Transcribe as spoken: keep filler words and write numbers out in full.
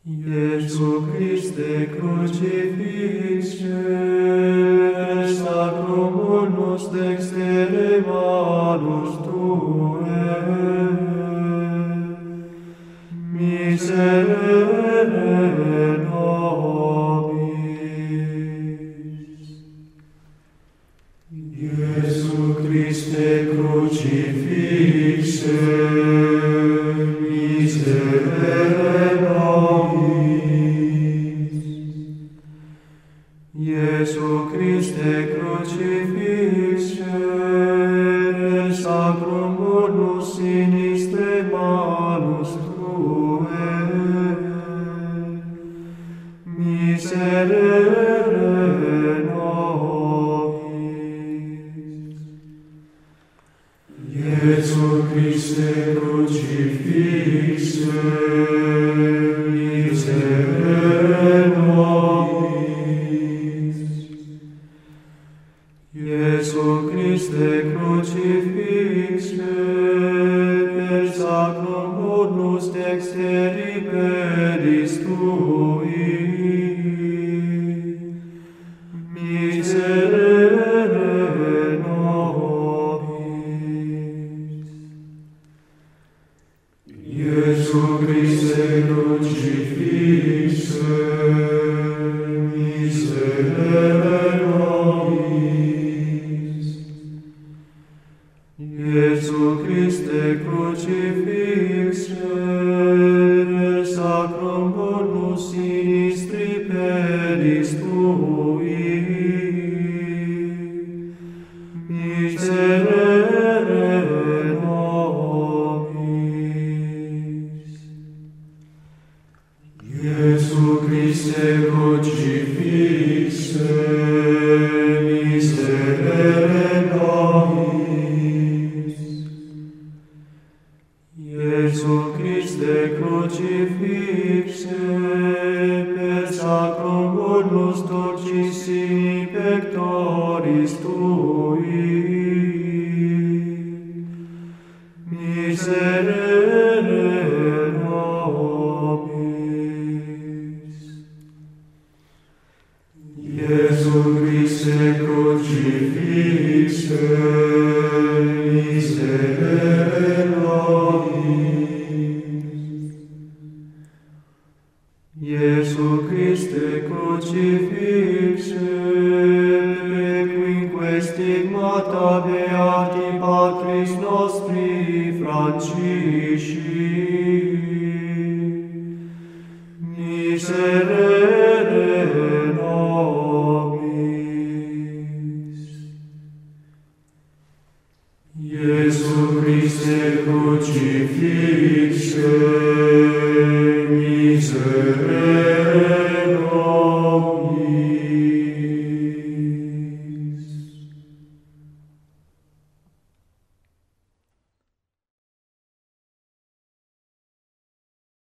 Iesu Christe crucifixe, sacrum unus dextere manus Tue, miserere nobis. Iesu Christe crucifixe, miserere nobis. Iesu Christe crucifixe, sacrum unus sinistre manus Tue, miserere nobis. Iesu Christe crucifixe, miserere nobis. Iesu Christe crucifixe, per sacrum unus dexteri pedis Tui, miserere nobis. Iesu Christe crucifixe, miserere nobis. Iesu Christe crucifixe, per sacrum unus sinistri pedis Tui, miserere nobis. Iesu Christe crucifixe, miserere nobis. Iesu Christe crucifixe, per sacrum unus dulcissimi pectoris Tui, miserere nobis. Iesu Christe crucifixe, miserere nobis. Iesu Christe crucifixe, quinque stigmata beati Patris nostri Francisci, miserere nobis. Iesu Christe crucifixe,